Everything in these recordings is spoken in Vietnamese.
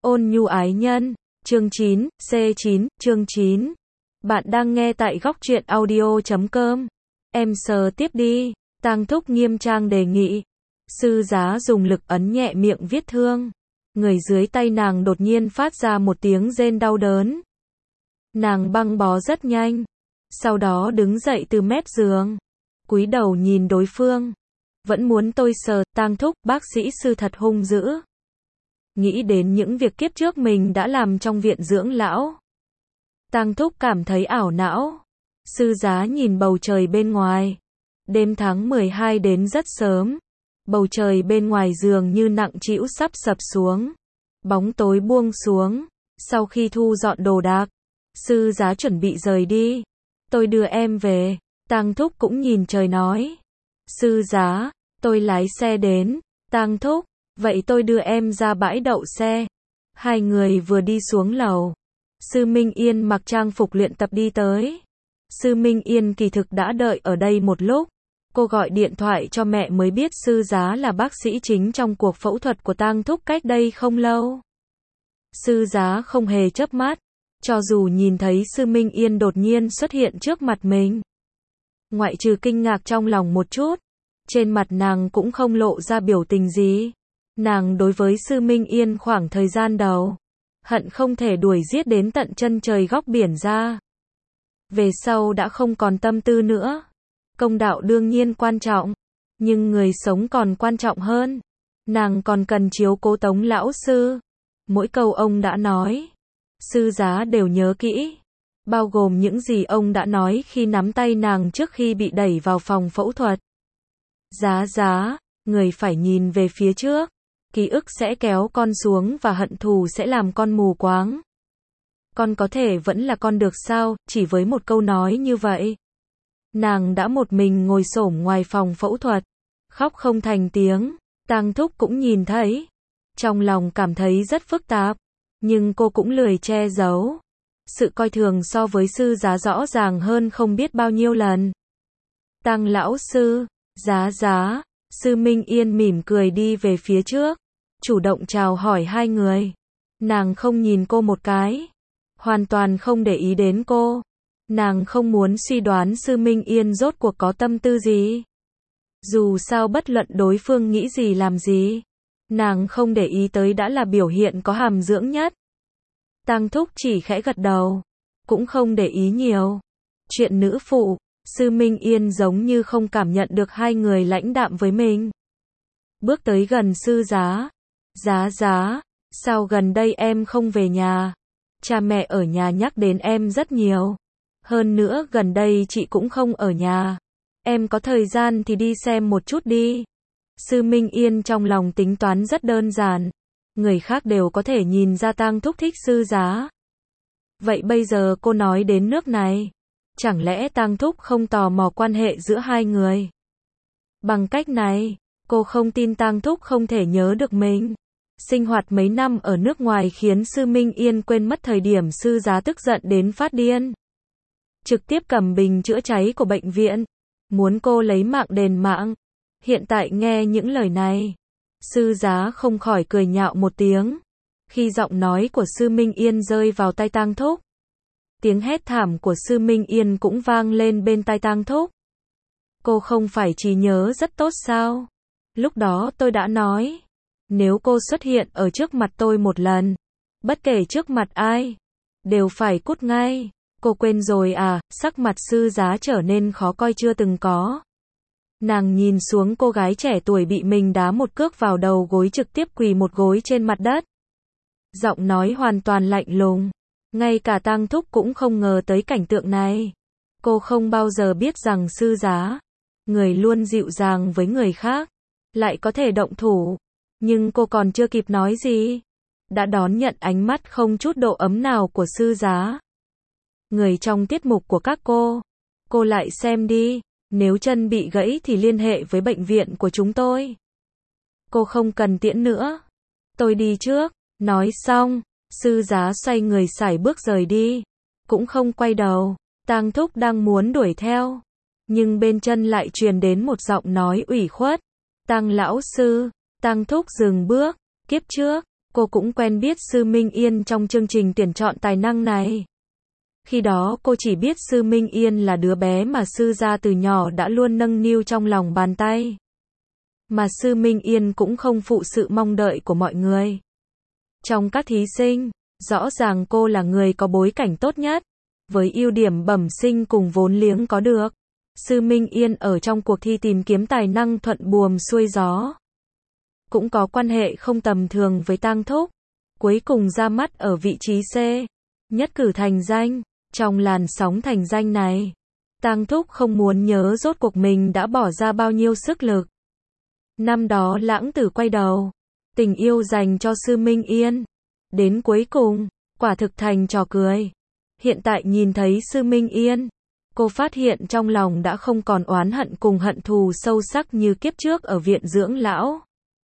Ôn nhu ái nhân, chương 9, C9, chương 9. Bạn đang nghe tại góc truyện audio.com. Em sờ tiếp đi, Tang Thúc nghiêm trang đề nghị. Sư giá dùng lực ấn nhẹ miệng vết thương. Người dưới tay nàng đột nhiên phát ra một tiếng rên đau đớn. Nàng băng bó rất nhanh. Sau đó đứng dậy từ mép giường. Cúi đầu nhìn đối phương. Vẫn muốn tôi sờ, Tang Thúc, bác sĩ sư thật hung dữ. Nghĩ đến những việc kiếp trước mình đã làm trong viện dưỡng lão. Tang Thúc cảm thấy ảo não. Sư giá nhìn bầu trời bên ngoài. Đêm tháng 12 đến rất sớm. Bầu trời bên ngoài dường như nặng trĩu sắp sập xuống. Bóng tối buông xuống. Sau khi thu dọn đồ đạc, sư giá chuẩn bị rời đi. Tôi đưa em về. Tang Thúc cũng nhìn trời nói. Sư giá, tôi lái xe đến. Tang Thúc, vậy tôi đưa em ra bãi đậu xe. Hai người vừa đi xuống lầu. Sư Minh Yên mặc trang phục luyện tập đi tới. Sư Minh Yên kỳ thực đã đợi ở đây một lúc. Cô gọi điện thoại cho mẹ mới biết sư giá là bác sĩ chính trong cuộc phẫu thuật của Tang Thúc cách đây không lâu. Sư giá không hề chớp mắt. Cho dù nhìn thấy sư Minh Yên đột nhiên xuất hiện trước mặt mình. Ngoại trừ kinh ngạc trong lòng một chút. Trên mặt nàng cũng không lộ ra biểu tình gì. Nàng đối với sư Minh Yên khoảng thời gian đầu. Hận không thể đuổi giết đến tận chân trời góc biển ra. Về sau đã không còn tâm tư nữa. Công đạo đương nhiên quan trọng. Nhưng người sống còn quan trọng hơn. Nàng còn cần chiếu cố Tống lão sư. Mỗi câu ông đã nói. Sư giá đều nhớ kỹ. Bao gồm những gì ông đã nói khi nắm tay nàng trước khi bị đẩy vào phòng phẫu thuật. Giá, người phải nhìn về phía trước. Ký ức sẽ kéo con xuống và hận thù sẽ làm con mù quáng. Con có thể vẫn là con được sao, chỉ với một câu nói như vậy. Nàng đã một mình ngồi xổm ngoài phòng phẫu thuật. Khóc không thành tiếng. Tang Thúc cũng nhìn thấy. Trong lòng cảm thấy rất phức tạp. Nhưng cô cũng lười che giấu. Sự coi thường so với sư giá rõ ràng hơn không biết bao nhiêu lần. Tang lão sư, giá. Sư Minh Yên mỉm cười đi về phía trước. Chủ động chào hỏi hai người. Nàng không nhìn cô một cái. Hoàn toàn không để ý đến cô. Nàng không muốn suy đoán sư Minh Yên rốt cuộc có tâm tư gì. Dù sao bất luận đối phương nghĩ gì làm gì. Nàng không để ý tới đã là biểu hiện có hàm dưỡng nhất. Tang Thúc chỉ khẽ gật đầu. Cũng không để ý nhiều. Chuyện nữ phụ, sư Minh Yên giống như không cảm nhận được hai người lãnh đạm với mình. Bước tới gần sư giá. Giá, sao gần đây em không về nhà? Cha mẹ ở nhà nhắc đến em rất nhiều. Hơn nữa gần đây chị cũng không ở nhà. Em có thời gian thì đi xem một chút đi. Sư Minh Yên trong lòng tính toán rất đơn giản. Người khác đều có thể nhìn ra Tang Thúc thích sư giá. Vậy bây giờ cô nói đến nước này. Chẳng lẽ Tang Thúc không tò mò quan hệ giữa hai người? Bằng cách này, cô không tin Tang Thúc không thể nhớ được mình. Sinh hoạt mấy năm ở nước ngoài khiến sư Minh Yên quên mất thời điểm sư giá tức giận đến phát điên. Trực tiếp cầm bình chữa cháy của bệnh viện. Muốn cô lấy mạng đền mạng. Hiện tại nghe những lời này. Sư giá không khỏi cười nhạo một tiếng. Khi giọng nói của sư Minh Yên rơi vào tai Tang Thúc. Tiếng hét thảm của sư Minh Yên cũng vang lên bên tai Tang Thúc. Cô không phải trí nhớ rất tốt sao? Lúc đó tôi đã nói. Nếu cô xuất hiện ở trước mặt tôi một lần. Bất kể trước mặt ai. Đều phải cút ngay. Cô quên rồi à? Sắc mặt sư giá trở nên khó coi chưa từng có. Nàng nhìn xuống cô gái trẻ tuổi bị mình đá một cước vào đầu gối trực tiếp quỳ một gối trên mặt đất. Giọng nói hoàn toàn lạnh lùng. Ngay cả Tang Thúc cũng không ngờ tới cảnh tượng này. Cô không bao giờ biết rằng sư giá, người luôn dịu dàng với người khác, lại có thể động thủ. Nhưng cô còn chưa kịp nói gì. Đã đón nhận ánh mắt không chút độ ấm nào của sư giá. Người trong tiết mục của các cô. Cô lại xem đi. Nếu chân bị gãy thì liên hệ với bệnh viện của chúng tôi. Cô không cần tiễn nữa. Tôi đi trước. Nói xong, sư giá xoay người sải bước rời đi. Cũng không quay đầu. Tang Thúc đang muốn đuổi theo. Nhưng bên chân lại truyền đến một giọng nói ủy khuất. Tang lão sư. Tang Thúc dừng bước. Kiếp trước, cô cũng quen biết Sư Minh Yên trong chương trình tuyển chọn tài năng này. Khi đó cô chỉ biết Sư Minh Yên là đứa bé mà Sư gia từ nhỏ đã luôn nâng niu trong lòng bàn tay. Mà Sư Minh Yên cũng không phụ sự mong đợi của mọi người. Trong các thí sinh, rõ ràng cô là người có bối cảnh tốt nhất, với ưu điểm bẩm sinh cùng vốn liếng có được. Sư Minh Yên ở trong cuộc thi tìm kiếm tài năng thuận buồm xuôi gió. Cũng có quan hệ không tầm thường với Tang Thúc. Cuối cùng ra mắt ở vị trí C. Nhất cử thành danh. Trong làn sóng thành danh này, Tang Thúc không muốn nhớ rốt cuộc mình đã bỏ ra bao nhiêu sức lực. Năm đó Lãng Tử quay đầu, tình yêu dành cho Sư Minh Yên. Đến cuối cùng, quả thực thành trò cười. Hiện tại nhìn thấy Sư Minh Yên, cô phát hiện trong lòng đã không còn oán hận cùng hận thù sâu sắc như kiếp trước ở viện dưỡng lão.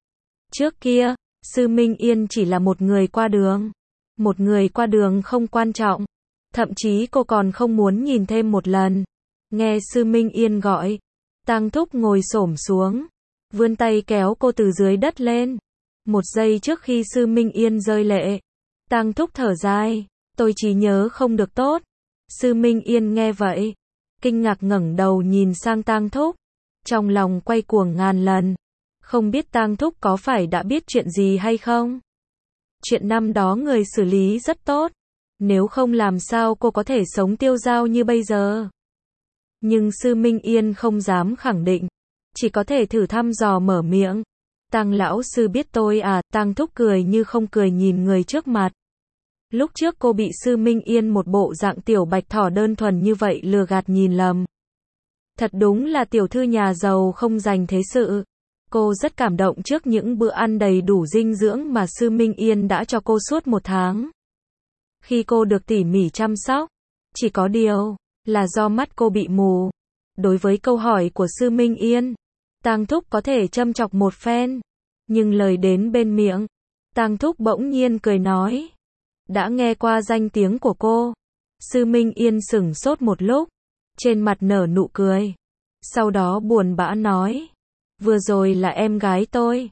Trước kia, Sư Minh Yên chỉ là một người qua đường. Một người qua đường không quan trọng. Thậm chí cô còn không muốn nhìn thêm một lần. Nghe Sư Minh Yên gọi, Tang Thúc ngồi xổm xuống, vươn tay kéo cô từ dưới đất lên. Một giây trước khi Sư Minh Yên rơi lệ, Tang Thúc thở dài, tôi trí nhớ không được tốt. Sư Minh Yên nghe vậy, kinh ngạc ngẩng đầu nhìn sang Tang Thúc, trong lòng quay cuồng ngàn lần. Không biết Tang Thúc có phải đã biết chuyện gì hay không? Chuyện năm đó người xử lý rất tốt. Nếu không làm sao cô có thể sống tiêu dao như bây giờ. Nhưng Sư Minh Yên không dám khẳng định. Chỉ có thể thử thăm dò mở miệng. Tang lão sư biết tôi à? Tang Thúc cười như không cười nhìn người trước mặt. Lúc trước cô bị Sư Minh Yên một bộ dạng tiểu bạch thỏ đơn thuần như vậy lừa gạt nhìn lầm. Thật đúng là tiểu thư nhà giàu không dành thế sự. Cô rất cảm động trước những bữa ăn đầy đủ dinh dưỡng mà Sư Minh Yên đã cho cô suốt một tháng. Khi cô được tỉ mỉ chăm sóc, chỉ có điều là do mắt cô bị mù. Đối với câu hỏi của Sư Minh Yên, Tang Thúc có thể châm chọc một phen, nhưng lời đến bên miệng, Tang Thúc bỗng nhiên cười nói, đã nghe qua danh tiếng của cô. Sư Minh Yên sửng sốt một lúc, trên mặt nở nụ cười, sau đó buồn bã nói, vừa rồi là em gái tôi,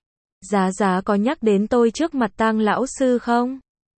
Giá có nhắc đến tôi trước mặt Tang lão sư không?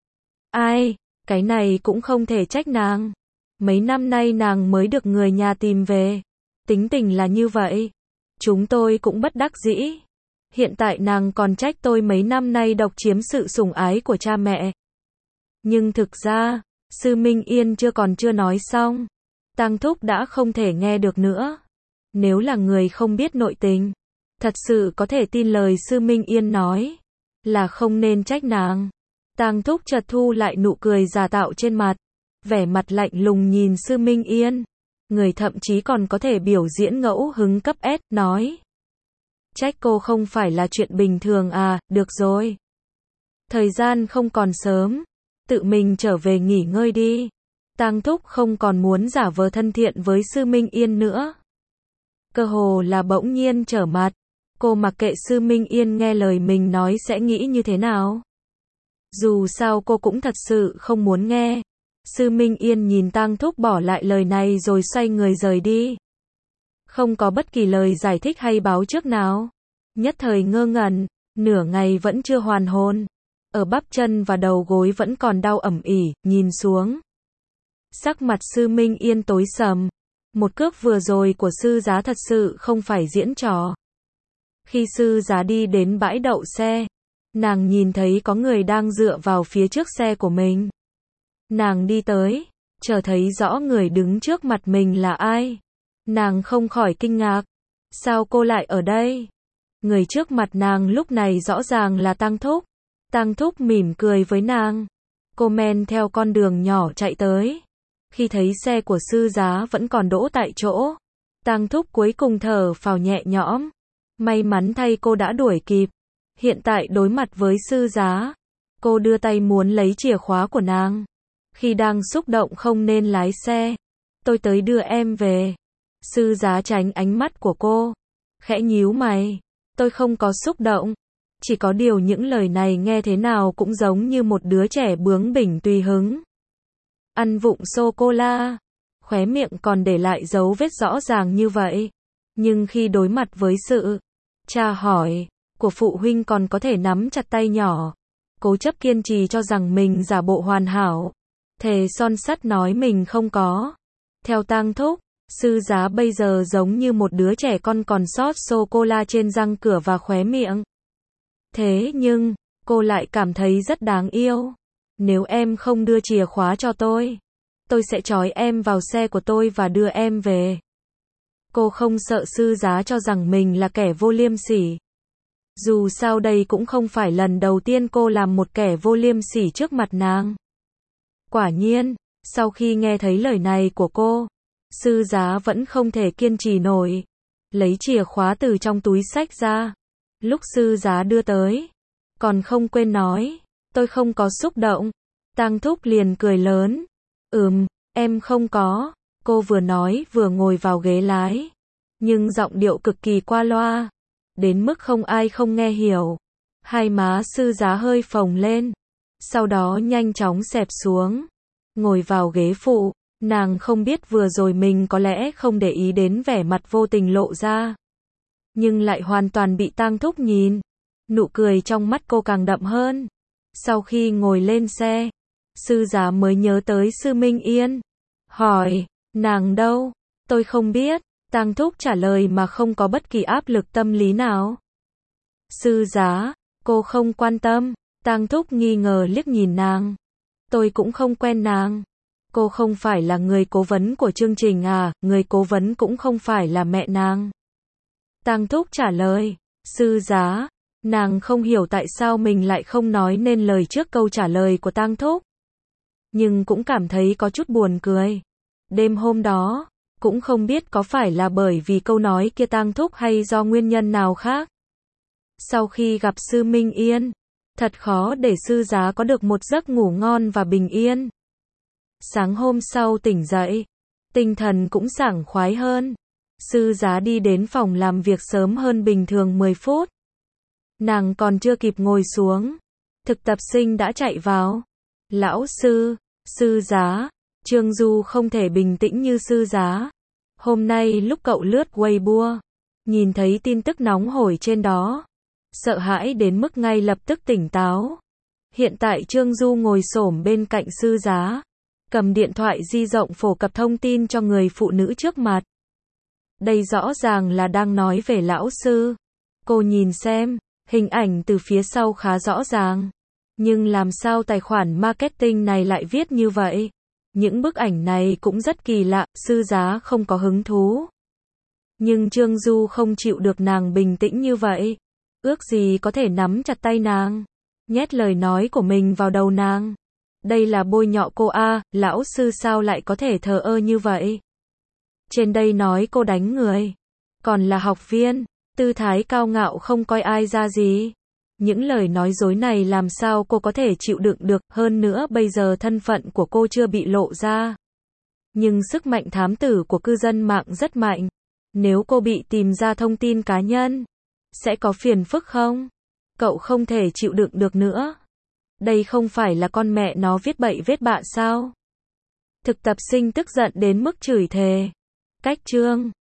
Ai, cái này cũng không thể trách nàng. Mấy năm nay nàng mới được người nhà tìm về. Tính tình là như vậy. Chúng tôi cũng bất đắc dĩ. Hiện tại nàng còn trách tôi mấy năm nay độc chiếm sự sủng ái của cha mẹ. Nhưng thực ra, Sư Minh Yên chưa nói xong. Tang Thúc đã không thể nghe được nữa. Nếu là người không biết nội tình, thật sự có thể tin lời Sư Minh Yên nói, là không nên trách nàng. Tang Thúc chợt thu lại nụ cười giả tạo trên mặt, vẻ mặt lạnh lùng nhìn Sư Minh Yên. Người thậm chí còn có thể biểu diễn ngẫu hứng cấp S, nói. Trách cô không phải là chuyện bình thường à, được rồi. Thời gian không còn sớm, tự mình trở về nghỉ ngơi đi. Tang Thúc không còn muốn giả vờ thân thiện với Sư Minh Yên nữa. Cơ hồ là bỗng nhiên trở mặt, cô mặc kệ Sư Minh Yên nghe lời mình nói sẽ nghĩ như thế nào. Dù sao cô cũng thật sự không muốn nghe. Sư Minh Yên nhìn Tang Thúc bỏ lại lời này rồi xoay người rời đi. Không có bất kỳ lời giải thích hay báo trước nào. Nhất thời ngơ ngẩn, nửa ngày vẫn chưa hoàn hồn. Ở bắp chân và đầu gối vẫn còn đau ẩm ỉ, nhìn xuống. Sắc mặt Sư Minh Yên tối sầm. Một cước vừa rồi của sư giá thật sự không phải diễn trò. Khi sư giá đi đến bãi đậu xe, nàng nhìn thấy có người đang dựa vào phía trước xe của mình. Nàng đi tới, chờ thấy rõ người đứng trước mặt mình là ai. Nàng không khỏi kinh ngạc. Sao cô lại ở đây? Người trước mặt nàng lúc này rõ ràng là Tang Thúc. Tang Thúc mỉm cười với nàng. Cô men theo con đường nhỏ chạy tới. Khi thấy xe của sư giá vẫn còn đỗ tại chỗ, Tang Thúc cuối cùng thở phào nhẹ nhõm. May mắn thay cô đã đuổi kịp. Hiện tại đối mặt với sư giá, cô đưa tay muốn lấy chìa khóa của nàng. Khi đang xúc động không nên lái xe. Tôi tới đưa em về. Sư giá tránh ánh mắt của cô, khẽ nhíu mày. Tôi không có xúc động. Chỉ có điều những lời này nghe thế nào cũng giống như một đứa trẻ bướng bỉnh tùy hứng. Ăn vụng sô-cô-la, khóe miệng còn để lại dấu vết rõ ràng như vậy. Nhưng khi đối mặt với sự tra hỏi của phụ huynh còn có thể nắm chặt tay nhỏ. cố chấp kiên trì cho rằng mình giả bộ hoàn hảo, thề son sắt nói mình không có. Theo Tang Thúc, Sư Giá bây giờ giống như một đứa trẻ con còn sót sô-cô-la trên răng cửa và khóe miệng. Thế nhưng, cô lại cảm thấy rất đáng yêu. Nếu em không đưa chìa khóa cho tôi sẽ trói em vào xe của tôi và đưa em về. Cô không sợ Sư Giá cho rằng mình là kẻ vô liêm sỉ. Dù sao đây cũng không phải lần đầu tiên cô làm một kẻ vô liêm sỉ trước mặt nàng. Quả nhiên, sau khi nghe thấy lời này của cô, Sư Giá vẫn không thể kiên trì nổi. Lấy chìa khóa từ trong túi xách ra. Lúc Sư Giá đưa tới, còn không quên nói, tôi không có xúc động. Tang Thúc liền cười lớn. Em không có. Cô vừa nói vừa ngồi vào ghế lái. Nhưng giọng điệu cực kỳ qua loa. Đến mức không ai không nghe hiểu. Hai má Sư Giá hơi phồng lên. Sau đó nhanh chóng xẹp xuống. Ngồi vào ghế phụ. Nàng không biết vừa rồi mình có lẽ không để ý đến vẻ mặt vô tình lộ ra. Nhưng lại hoàn toàn bị Tang Thúc nhìn. Nụ cười trong mắt cô càng đậm hơn. Sau khi ngồi lên xe, Sư Giá mới nhớ tới Sư Minh Yên. Hỏi, nàng đâu? Tôi không biết. Tang Thúc trả lời mà không có bất kỳ áp lực tâm lý nào. Sư Giá, cô không quan tâm. Tang Thúc nghi ngờ liếc nhìn nàng. Tôi cũng không quen nàng. Cô không phải là người cố vấn của chương trình à, người cố vấn cũng không phải là mẹ nàng. Tang Thúc trả lời, Sư Giá, nàng không hiểu tại sao mình lại không nói nên lời trước câu trả lời của Tang Thúc. Nhưng cũng cảm thấy có chút buồn cười. Đêm hôm đó, cũng không biết có phải là bởi vì câu nói kia Tang Thúc hay do nguyên nhân nào khác. Sau khi gặp Sư Minh Yên, thật khó để Sư Giá có được một giấc ngủ ngon và bình yên. Sáng hôm sau tỉnh dậy, tinh thần cũng sảng khoái hơn. Sư Giá đi đến phòng làm việc sớm hơn bình thường 10 phút. Nàng còn chưa kịp ngồi xuống, thực tập sinh đã chạy vào. Lão sư, Sư Giá, Trương Du không thể bình tĩnh như Sư Giá. Hôm nay lúc cậu lướt Weibo, nhìn thấy tin tức nóng hổi trên đó, sợ hãi đến mức ngay lập tức tỉnh táo. Hiện tại Trương Du ngồi xổm bên cạnh Sư Giá, cầm điện thoại di động phổ cập thông tin cho người phụ nữ trước mặt. Đây rõ ràng là đang nói về lão sư. Cô nhìn xem, hình ảnh từ phía sau khá rõ ràng. Nhưng làm sao tài khoản marketing này lại viết như vậy? Những bức ảnh này cũng rất kỳ lạ, Sư Giá không có hứng thú. Nhưng Trương Du không chịu được nàng bình tĩnh như vậy. Ước gì có thể nắm chặt tay nàng, nhét lời nói của mình vào đầu nàng. Đây là bôi nhọ cô a, lão sư sao lại có thể thờ ơ như vậy? Trên đây nói cô đánh người, còn là học viên, tư thái cao ngạo không coi ai ra gì. Những lời nói dối này làm sao cô có thể chịu đựng được, hơn nữa bây giờ thân phận của cô chưa bị lộ ra. Nhưng sức mạnh thám tử của cư dân mạng rất mạnh. Nếu cô bị tìm ra thông tin cá nhân, sẽ có phiền phức không? Cậu không thể chịu đựng được nữa. Đây không phải là con mẹ nó viết bậy vết bạ sao? Thực tập sinh tức giận đến mức chửi thề. Cách chương